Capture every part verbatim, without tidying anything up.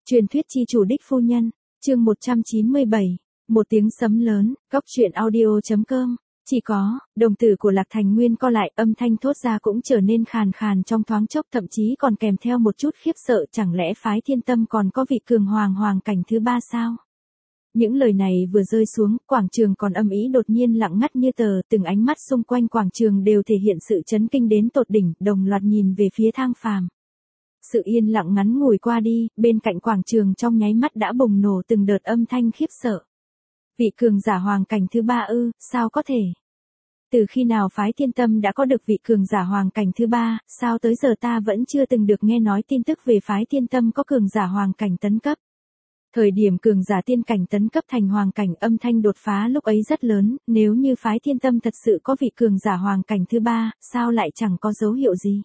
Truyền thuyết chi chủ đích phu nhân, chương một trăm chín mươi bảy, một tiếng sấm lớn, góc truyện audio.com. Chỉ có, đồng tử của Lạc Thành Nguyên co lại, âm thanh thốt ra cũng trở nên khàn khàn trong thoáng chốc, thậm chí còn kèm theo một chút khiếp sợ, chẳng lẽ phái Thiên Tâm còn có vị cường hoàng hoàng cảnh thứ ba sao? Những lời này vừa rơi xuống, quảng trường còn âm ý đột nhiên lặng ngắt như tờ, từng ánh mắt xung quanh quảng trường đều thể hiện sự chấn kinh đến tột đỉnh, đồng loạt nhìn về phía Thang Phàm. Sự yên lặng ngắn ngủi qua đi, bên cạnh quảng trường trong nháy mắt đã bùng nổ từng đợt âm thanh khiếp sợ. Vị cường giả hoàng cảnh thứ ba ư, sao có thể? Từ khi nào phái Thiên Tâm đã có được vị cường giả hoàng cảnh thứ ba, sao tới giờ ta vẫn chưa từng được nghe nói tin tức về phái Thiên Tâm có cường giả hoàng cảnh tấn cấp. Thời điểm cường giả tiên cảnh tấn cấp thành hoàng cảnh, âm thanh đột phá lúc ấy rất lớn, nếu như phái Thiên Tâm thật sự có vị cường giả hoàng cảnh thứ ba, sao lại chẳng có dấu hiệu gì?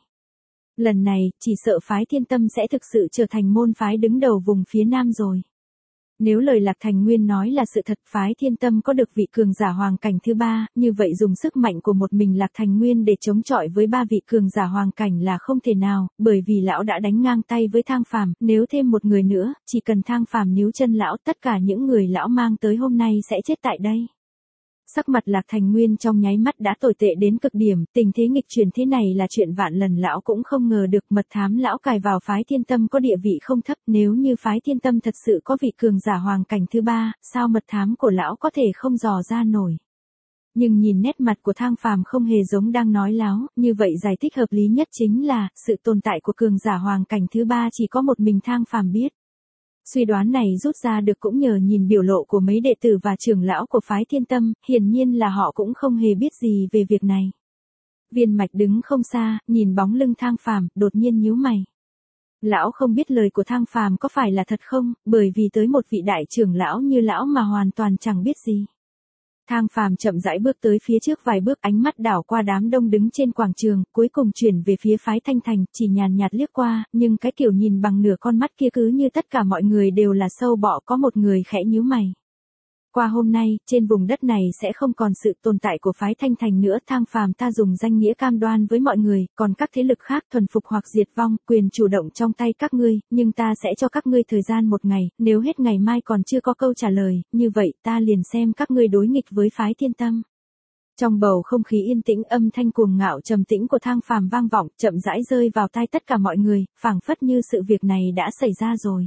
Lần này, chỉ sợ phái Thiên Tâm sẽ thực sự trở thành môn phái đứng đầu vùng phía Nam rồi. Nếu lời Lạc Thành Nguyên nói là sự thật, phái Thiên Tâm có được vị cường giả hoàng cảnh thứ ba, như vậy dùng sức mạnh của một mình Lạc Thành Nguyên để chống chọi với ba vị cường giả hoàng cảnh là không thể nào, bởi vì lão đã đánh ngang tay với Thang Phàm, nếu thêm một người nữa, chỉ cần Thang Phàm níu chân lão, tất cả những người lão mang tới hôm nay sẽ chết tại đây. Sắc mặt Lạc Thành Nguyên trong nháy mắt đã tồi tệ đến cực điểm, tình thế nghịch chuyển thế này là chuyện vạn lần lão cũng không ngờ được. Mật thám lão cài vào phái Thiên Tâm có địa vị không thấp, nếu như phái Thiên Tâm thật sự có vị cường giả hoàng cảnh thứ ba, sao mật thám của lão có thể không dò ra nổi. Nhưng nhìn nét mặt của Thang Phàm không hề giống đang nói láo, như vậy giải thích hợp lý nhất chính là, sự tồn tại của cường giả hoàng cảnh thứ ba chỉ có một mình Thang Phàm biết. Suy đoán này rút ra được cũng nhờ nhìn biểu lộ của mấy đệ tử và trưởng lão của phái Thiên Tâm, hiển nhiên là họ cũng không hề biết gì về việc này. Viên Mạch đứng không xa, nhìn bóng lưng Thang Phàm, đột nhiên nhíu mày. Lão không biết lời của Thang Phàm có phải là thật không, bởi vì tới một vị đại trưởng lão như lão mà hoàn toàn chẳng biết gì. Thang Phàm chậm rãi bước tới phía trước vài bước, ánh mắt đảo qua đám đông đứng trên quảng trường, cuối cùng chuyển về phía phái Thanh Thành, chỉ nhàn nhạt liếc qua, nhưng cái kiểu nhìn bằng nửa con mắt kia cứ như tất cả mọi người đều là sâu bọ, có một người khẽ nhíu mày. Qua hôm nay, trên vùng đất này sẽ không còn sự tồn tại của phái Thanh Thành nữa, Thang Phàm ta dùng danh nghĩa cam đoan với mọi người, còn các thế lực khác thuần phục hoặc diệt vong, quyền chủ động trong tay các ngươi, nhưng ta sẽ cho các ngươi thời gian một ngày, nếu hết ngày mai còn chưa có câu trả lời, như vậy ta liền xem các ngươi đối nghịch với phái Thiên Tâm. Trong bầu không khí yên tĩnh, âm thanh cuồng ngạo trầm tĩnh của Thang Phàm vang vọng, chậm rãi rơi vào tai tất cả mọi người, phảng phất như sự việc này đã xảy ra rồi.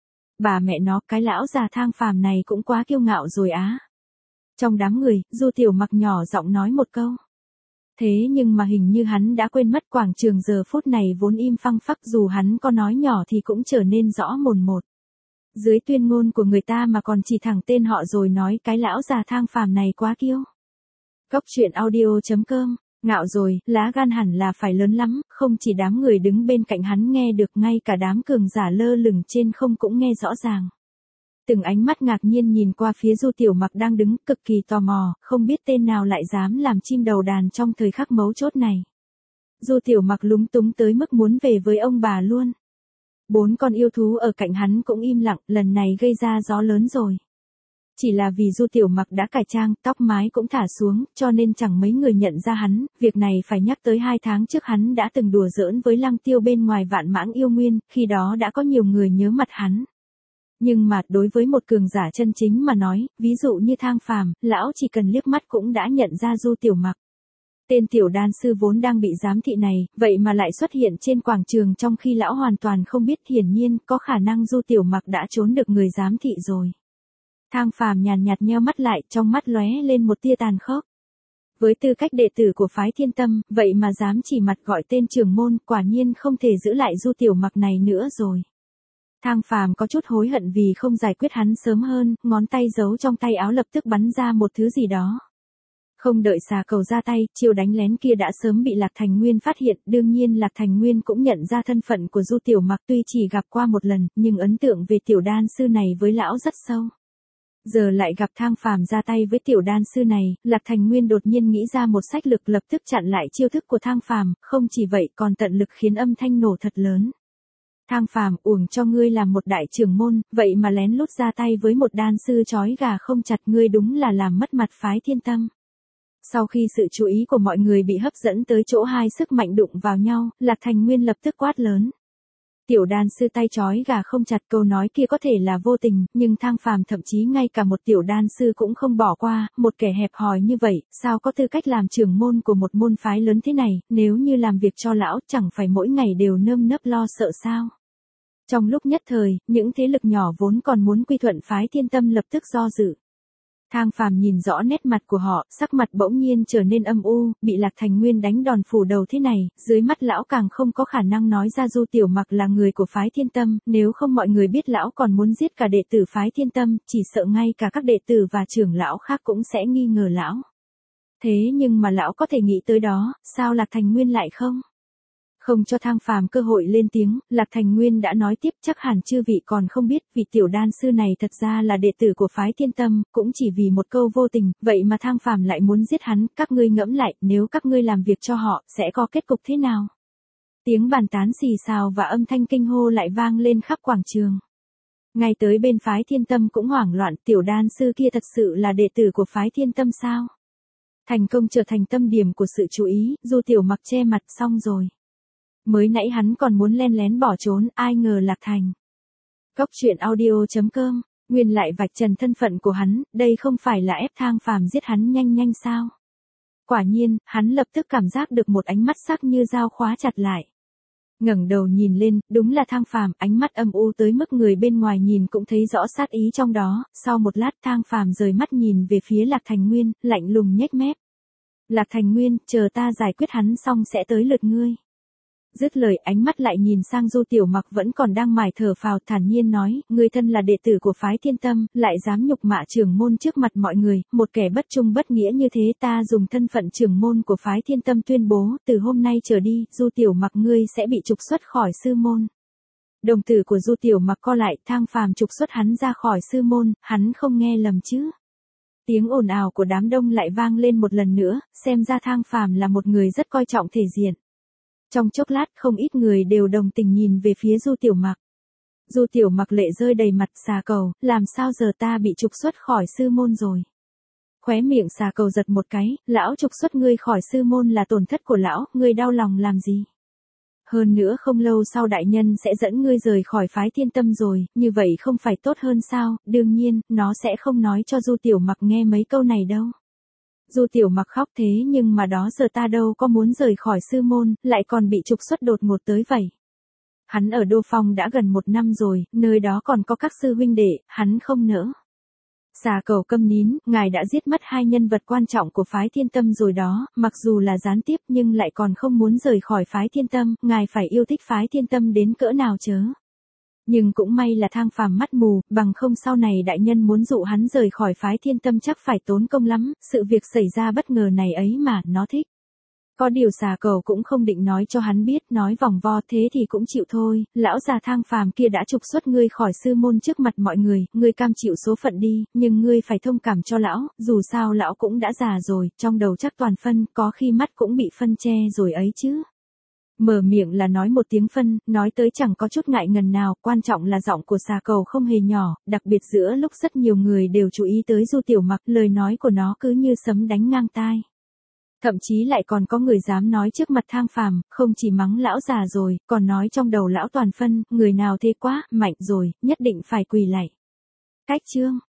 Bà mẹ nó, cái lão già Thang Phàm này cũng quá kiêu ngạo rồi á. Trong đám người, Du Tiểu Mặc nhỏ giọng nói một câu. Thế nhưng mà hình như hắn đã quên mất quảng trường giờ phút này vốn im phăng phắc, dù hắn có nói nhỏ thì cũng trở nên rõ mồn một. Dưới tuyên ngôn của người ta mà còn chỉ thẳng tên họ rồi nói cái lão già Thang Phàm này quá kiêu. Góc truyện audio.com. Ngạo rồi, lá gan hẳn là phải lớn lắm, không chỉ đám người đứng bên cạnh hắn nghe được, ngay cả đám cường giả lơ lửng trên không cũng nghe rõ ràng. Từng ánh mắt ngạc nhiên nhìn qua phía Du Tiểu Mặc đang đứng, cực kỳ tò mò, không biết tên nào lại dám làm chim đầu đàn trong thời khắc mấu chốt này. Du Tiểu Mặc lúng túng tới mức muốn về với ông bà luôn. Bốn con yêu thú ở cạnh hắn cũng im lặng, lần này gây ra gió lớn rồi. Chỉ là vì Du Tiểu Mặc đã cải trang, tóc mái cũng thả xuống, cho nên chẳng mấy người nhận ra hắn, việc này phải nhắc tới hai tháng trước hắn đã từng đùa giỡn với Lăng Tiêu bên ngoài Vạn Mãng Yêu Nguyên, khi đó đã có nhiều người nhớ mặt hắn. Nhưng mà, đối với một cường giả chân chính mà nói, ví dụ như Thang Phàm, lão chỉ cần liếc mắt cũng đã nhận ra Du Tiểu Mặc. Tên tiểu đan sư vốn đang bị giám thị này, vậy mà lại xuất hiện trên quảng trường trong khi lão hoàn toàn không biết, hiển nhiên, có khả năng Du Tiểu Mặc đã trốn được người giám thị rồi. Thang Phàm nhàn nhạt nheo mắt lại, trong mắt lóe lên một tia tàn khốc. Với tư cách đệ tử của phái Thiên Tâm, vậy mà dám chỉ mặt gọi tên trưởng môn, quả nhiên không thể giữ lại Du Tiểu Mặc này nữa rồi. Thang Phàm có chút hối hận vì không giải quyết hắn sớm hơn, ngón tay giấu trong tay áo lập tức bắn ra một thứ gì đó. Không đợi xà cầu ra tay, chiêu đánh lén kia đã sớm bị Lạc Thành Nguyên phát hiện, đương nhiên Lạc Thành Nguyên cũng nhận ra thân phận của Du Tiểu Mặc, tuy chỉ gặp qua một lần, nhưng ấn tượng về tiểu đan sư này với lão rất sâu. Giờ lại gặp Thang Phàm ra tay với tiểu đan sư này, Lạc Thành Nguyên đột nhiên nghĩ ra một sách lược lập tức chặn lại chiêu thức của Thang Phàm, không chỉ vậy còn tận lực khiến âm thanh nổ thật lớn. Thang Phàm, uổng cho ngươi làm một đại trưởng môn, vậy mà lén lút ra tay với một đan sư chói gà không chặt, ngươi đúng là làm mất mặt phái Thiên Tâm. Sau khi sự chú ý của mọi người bị hấp dẫn tới chỗ hai sức mạnh đụng vào nhau, Lạc Thành Nguyên lập tức quát lớn. Tiểu đan sư tay trói gà không chặt, câu nói kia có thể là vô tình, nhưng Thang Phàm thậm chí ngay cả một tiểu đan sư cũng không bỏ qua, một kẻ hẹp hòi như vậy, sao có tư cách làm trưởng môn của một môn phái lớn thế này, nếu như làm việc cho lão chẳng phải mỗi ngày đều nơm nớp lo sợ sao. Trong lúc nhất thời, những thế lực nhỏ vốn còn muốn quy thuận phái Thiên Tâm lập tức do dự. Thang Phàm nhìn rõ nét mặt của họ, sắc mặt bỗng nhiên trở nên âm u, bị Lạc Thành Nguyên đánh đòn phủ đầu thế này, dưới mắt lão càng không có khả năng nói ra Du Tiểu Mặc là người của phái Thiên Tâm, nếu không mọi người biết lão còn muốn giết cả đệ tử phái Thiên Tâm, chỉ sợ ngay cả các đệ tử và trưởng lão khác cũng sẽ nghi ngờ lão. Thế nhưng mà lão có thể nghĩ tới đó, sao Lạc Thành Nguyên lại không? Không cho Thang Phàm cơ hội lên tiếng, Lạc Thành Nguyên đã nói tiếp, chắc hẳn chư vị còn không biết, vị tiểu đan sư này thật ra là đệ tử của phái Thiên Tâm, cũng chỉ vì một câu vô tình, vậy mà Thang Phàm lại muốn giết hắn, các ngươi ngẫm lại, nếu các ngươi làm việc cho họ, sẽ có kết cục thế nào? Tiếng bàn tán xì xào và âm thanh kinh hô lại vang lên khắp quảng trường. Ngay tới bên phái Thiên Tâm cũng hoảng loạn, tiểu đan sư kia thật sự là đệ tử của phái Thiên Tâm sao? Thành công trở thành tâm điểm của sự chú ý, Du Tiểu Mặc che mặt, xong rồi. Mới nãy hắn còn muốn len lén bỏ trốn, ai ngờ Lạc Thành. Cốc truyện audio chấm com, nguyên lại vạch trần thân phận của hắn, đây không phải là ép Thang Phàm giết hắn nhanh nhanh sao? Quả nhiên, hắn lập tức cảm giác được một ánh mắt sắc như dao khóa chặt lại. Ngẩng đầu nhìn lên, đúng là Thang Phàm, ánh mắt âm u tới mức người bên ngoài nhìn cũng thấy rõ sát ý trong đó, sau một lát Thang Phàm rời mắt nhìn về phía Lạc Thành Nguyên, lạnh lùng nhếch mép. Lạc Thành Nguyên, chờ ta giải quyết hắn xong sẽ tới lượt ngươi. Dứt lời ánh mắt lại nhìn sang Du Tiểu Mặc vẫn còn đang mải thở phào, thản nhiên nói, ngươi thân là đệ tử của phái Thiên Tâm, lại dám nhục mạ trưởng môn trước mặt mọi người, một kẻ bất trung bất nghĩa như thế, ta dùng thân phận trưởng môn của phái Thiên Tâm tuyên bố, từ hôm nay trở đi, Du Tiểu Mặc ngươi sẽ bị trục xuất khỏi sư môn. Đồng tử của Du Tiểu Mặc co lại, Thang Phàm trục xuất hắn ra khỏi sư môn, hắn không nghe lầm chứ. Tiếng ồn ào của đám đông lại vang lên một lần nữa, xem ra Thang Phàm là một người rất coi trọng thể diện. Trong chốc lát không ít người đều đồng tình nhìn về phía Du Tiểu Mặc. Du Tiểu Mặc lệ rơi đầy mặt, xà cầu, làm sao giờ ta bị trục xuất khỏi sư môn rồi. Khóe miệng xà cầu giật một cái, lão trục xuất ngươi khỏi sư môn là tổn thất của lão, ngươi đau lòng làm gì. Hơn nữa không lâu sau đại nhân sẽ dẫn ngươi rời khỏi phái Thiên Tâm rồi, như vậy không phải tốt hơn sao, đương nhiên, nó sẽ không nói cho Du Tiểu Mặc nghe mấy câu này đâu. Du Tiểu Mặc khóc, thế nhưng mà đó giờ ta đâu có muốn rời khỏi sư môn, lại còn bị trục xuất đột ngột tới vậy. Hắn ở Đô Phong đã gần một năm rồi, nơi đó còn có các sư huynh đệ, hắn không nỡ. Xà cầu câm nín, ngài đã giết mất hai nhân vật quan trọng của phái Thiên Tâm rồi đó, mặc dù là gián tiếp nhưng lại còn không muốn rời khỏi phái Thiên Tâm, ngài phải yêu thích phái Thiên Tâm đến cỡ nào chớ. Nhưng cũng may là Thang Phàm mắt mù, bằng không sau này đại nhân muốn dụ hắn rời khỏi phái Thiên Tâm chắc phải tốn công lắm, sự việc xảy ra bất ngờ này ấy mà, nó thích. Có điều xà cầu cũng không định nói cho hắn biết, nói vòng vo thế thì cũng chịu thôi, lão già Thang Phàm kia đã trục xuất ngươi khỏi sư môn trước mặt mọi người, ngươi cam chịu số phận đi, nhưng ngươi phải thông cảm cho lão, dù sao lão cũng đã già rồi, trong đầu chắc toàn phân, có khi mắt cũng bị phân che rồi ấy chứ. Mở miệng là nói một tiếng phân, nói tới chẳng có chút ngại ngần nào, quan trọng là giọng của xà cầu không hề nhỏ, đặc biệt giữa lúc rất nhiều người đều chú ý tới Du Tiểu Mặc, lời nói của nó cứ như sấm đánh ngang tai. Thậm chí lại còn có người dám nói trước mặt Thang Phàm, không chỉ mắng lão già rồi, còn nói trong đầu lão toàn phân, người nào thế quá, mạnh rồi, nhất định phải quỳ lạy. Cách chương